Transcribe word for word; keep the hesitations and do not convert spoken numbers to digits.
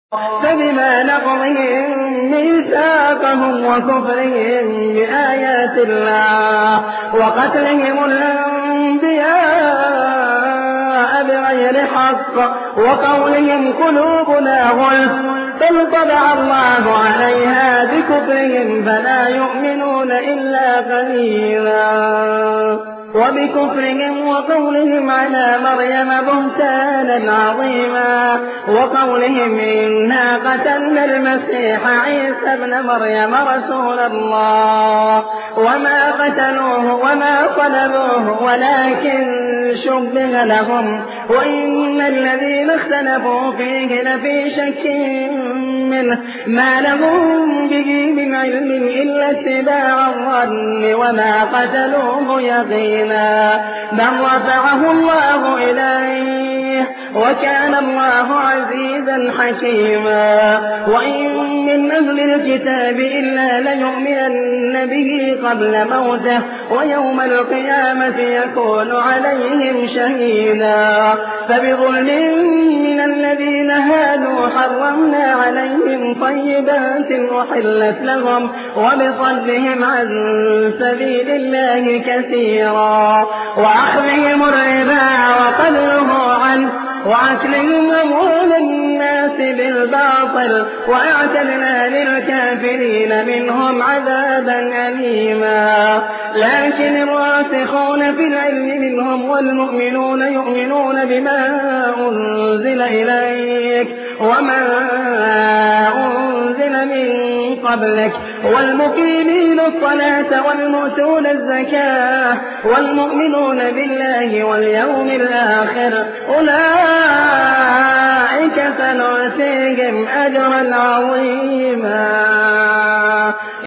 فبما نقضهم ميثاقهم وكفرهم بآيات الله وقتلهم الأنبياء بغير حق وقولهم قلوبنا غلف بل طبع الله عليها بكفرهم فلا يؤمنون إلا قليلا وبكفرهم وقولهم على مريم بهتانا عظيما وقولهم إنا قتلنا المسيح عيسى ابن مريم رسول الله وما قتلوه وما صلبوه ولكن شبه لهم وإن الذين اختلفوا فيه لفي شك منه ما لهم به من علم إلا اتباع الظن وما قتلوه يقينا بل رفعه الله إليه وكان الله عزيزا حكيما وإن من أهل الكتاب إلا ليؤمنن به قبل موته ويوم القيامة يكون عليهم شهيدا فبظلم من الذين هادوا حرمنا عليهم طيبات أحلت لهم وبصدهم عن سبيل الله كثيرا وأخذهم الربا وقدره عنه وأكلهم أموال الناس بالباطل وأعتدنا للكافرين منهم عذابا أليما لكن الراسخون في العلم منهم والمؤمنون يؤمنون بما أنزل إليك وما أنزل من قبلك والمقيمين الصلاة والمؤتون الزكاة والمؤمنون بالله واليوم الآخر أولئك سنؤتيهم أجرا عظيما.